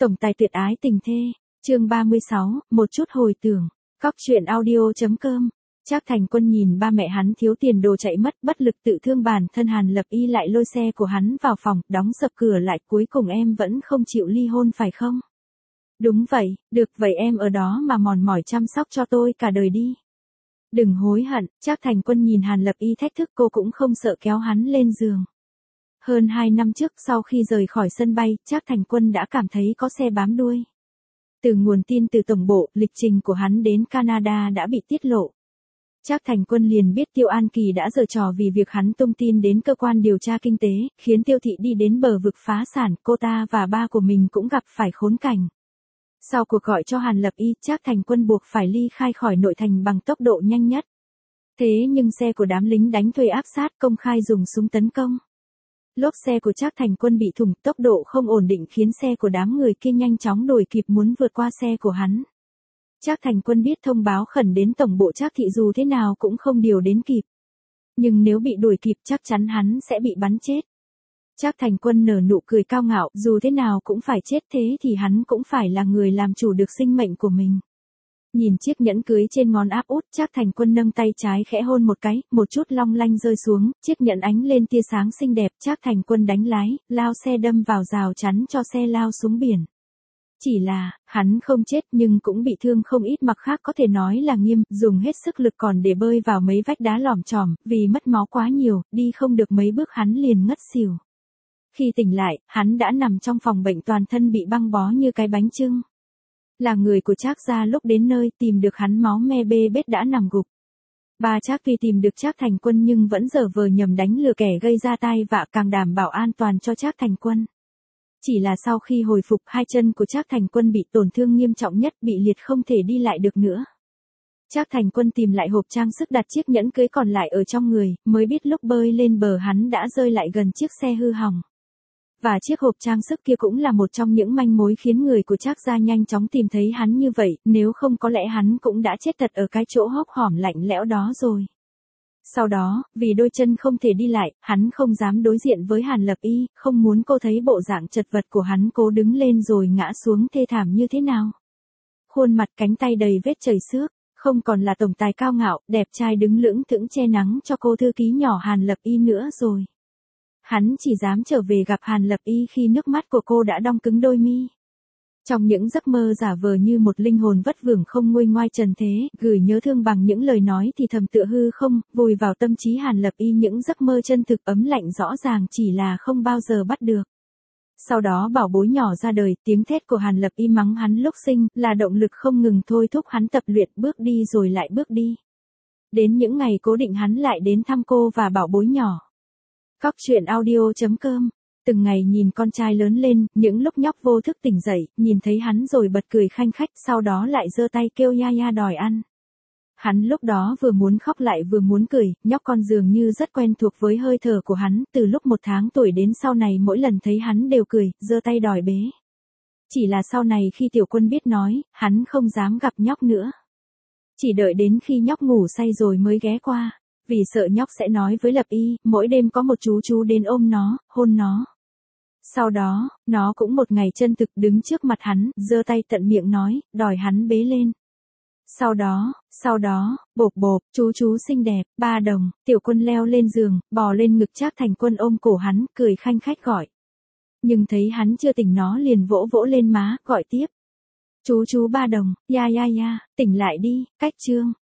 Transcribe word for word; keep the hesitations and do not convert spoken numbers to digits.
Tổng tài tuyệt ái tình thê, chương ba mươi sáu, một chút hồi tưởng, cóc truyện audio.com. Trác Thành Quân nhìn ba mẹ hắn thiếu tiền đồ chạy mất, bất lực tự thương bản thân. Hàn Lập Y lại lôi xe của hắn vào phòng, đóng sập cửa lại. Cuối cùng em vẫn không chịu ly hôn phải không? Đúng vậy, được vậy em ở đó mà mòn mỏi chăm sóc cho tôi cả đời đi. Đừng hối hận. Trác Thành Quân nhìn Hàn Lập Y thách thức, cô cũng không sợ kéo hắn lên giường. Hơn hai năm trước, sau khi rời khỏi sân bay, Trác Thành Quân đã cảm thấy có xe bám đuôi. Từ nguồn tin từ tổng bộ, lịch trình của hắn đến Canada đã bị tiết lộ. Trác Thành Quân liền biết Tiêu An Kỳ đã giở trò vì việc hắn tung tin đến cơ quan điều tra kinh tế, khiến Tiêu Thị đi đến bờ vực phá sản, cô ta và ba của mình cũng gặp phải khốn cảnh. Sau cuộc gọi cho Hàn Lập Y, Trác Thành Quân buộc phải ly khai khỏi nội thành bằng tốc độ nhanh nhất. Thế nhưng xe của đám lính đánh thuê áp sát, công khai dùng súng tấn công. Lốp xe của Trác Thành Quân bị thủng, tốc độ không ổn định khiến xe của đám người kia nhanh chóng đuổi kịp muốn vượt qua xe của hắn. Trác Thành Quân biết thông báo khẩn đến tổng bộ Trác Thị dù thế nào cũng không điều đến kịp. Nhưng nếu bị đuổi kịp chắc chắn hắn sẽ bị bắn chết. Trác Thành Quân nở nụ cười cao ngạo, dù thế nào cũng phải chết, thế thì hắn cũng phải là người làm chủ được sinh mệnh của mình. Nhìn chiếc nhẫn cưới trên ngón áp út, Trác Thành Quân nâng tay trái khẽ hôn một cái, một chút long lanh rơi xuống, chiếc nhẫn ánh lên tia sáng xinh đẹp. Trác Thành Quân đánh lái, lao xe đâm vào rào chắn cho xe lao xuống biển. Chỉ là, hắn không chết nhưng cũng bị thương không ít, mặt khác có thể nói là nghiêm, dùng hết sức lực còn để bơi vào mấy vách đá lòm chòm, vì mất máu quá nhiều, đi không được mấy bước hắn liền ngất xỉu. Khi tỉnh lại, hắn đã nằm trong phòng bệnh, toàn thân bị băng bó như cái bánh chưng. Là người của Trác gia lúc đến nơi tìm được hắn máu me bê bết đã nằm gục. Ba Trác tuy tìm được Trác Thành Quân nhưng vẫn giở vờ nhầm đánh lừa kẻ gây ra tai vạ, càng đảm bảo an toàn cho Trác Thành Quân. Chỉ là sau khi hồi phục, hai chân của Trác Thành Quân bị tổn thương nghiêm trọng nhất, bị liệt không thể đi lại được nữa. Trác Thành Quân tìm lại hộp trang sức đặt chiếc nhẫn cưới còn lại ở trong người, mới biết lúc bơi lên bờ hắn đã rơi lại gần chiếc xe hư hỏng. Và chiếc hộp trang sức kia cũng là một trong những manh mối khiến người của Trác gia nhanh chóng tìm thấy hắn như vậy, nếu không có lẽ hắn cũng đã chết thật ở cái chỗ hốc hòm lạnh lẽo đó rồi. Sau đó, vì đôi chân không thể đi lại, hắn không dám đối diện với Hàn Lập Y, không muốn cô thấy bộ dạng chật vật của hắn cố đứng lên rồi ngã xuống thê thảm như thế nào. Khuôn mặt cánh tay đầy vết chảy xước, không còn là tổng tài cao ngạo, đẹp trai đứng lững thững che nắng cho cô thư ký nhỏ Hàn Lập Y nữa rồi. Hắn chỉ dám trở về gặp Hàn Lập Y khi nước mắt của cô đã đong cứng đôi mi. Trong những giấc mơ giả vờ như một linh hồn vất vưởng không nguôi ngoai trần thế, gửi nhớ thương bằng những lời nói thì thầm tựa hư không, vùi vào tâm trí Hàn Lập Y những giấc mơ chân thực ấm lạnh rõ ràng chỉ là không bao giờ bắt được. Sau đó bảo bối nhỏ ra đời, tiếng thét của Hàn Lập Y mắng hắn lúc sinh, là động lực không ngừng thôi thúc hắn tập luyện, bước đi rồi lại bước đi. Đến những ngày cố định hắn lại đến thăm cô và bảo bối nhỏ. Cóc truyện audio.com. Từng ngày nhìn con trai lớn lên, những lúc nhóc vô thức tỉnh dậy, nhìn thấy hắn rồi bật cười khanh khách, sau đó lại giơ tay kêu ya ya đòi ăn. Hắn lúc đó vừa muốn khóc lại vừa muốn cười, nhóc con dường như rất quen thuộc với hơi thở của hắn, từ lúc một tháng tuổi đến sau này mỗi lần thấy hắn đều cười, giơ tay đòi bế. Chỉ là sau này khi Tiểu Quân biết nói, hắn không dám gặp nhóc nữa. Chỉ đợi đến khi nhóc ngủ say rồi mới ghé qua. Vì sợ nhóc sẽ nói với Lập Y, mỗi đêm có một chú chú đến ôm nó, hôn nó. Sau đó, nó cũng một ngày chân thực đứng trước mặt hắn, giơ tay tận miệng nói, đòi hắn bế lên. Sau đó, sau đó, bộp bộp, chú chú xinh đẹp, ba đồng, Tiểu Quân leo lên giường, bò lên ngực Trác Thành Quân ôm cổ hắn, cười khanh khách gọi. Nhưng thấy hắn chưa tỉnh nó liền vỗ vỗ lên má, gọi tiếp. Chú chú ba đồng, ya ya ya, tỉnh lại đi, cách chương.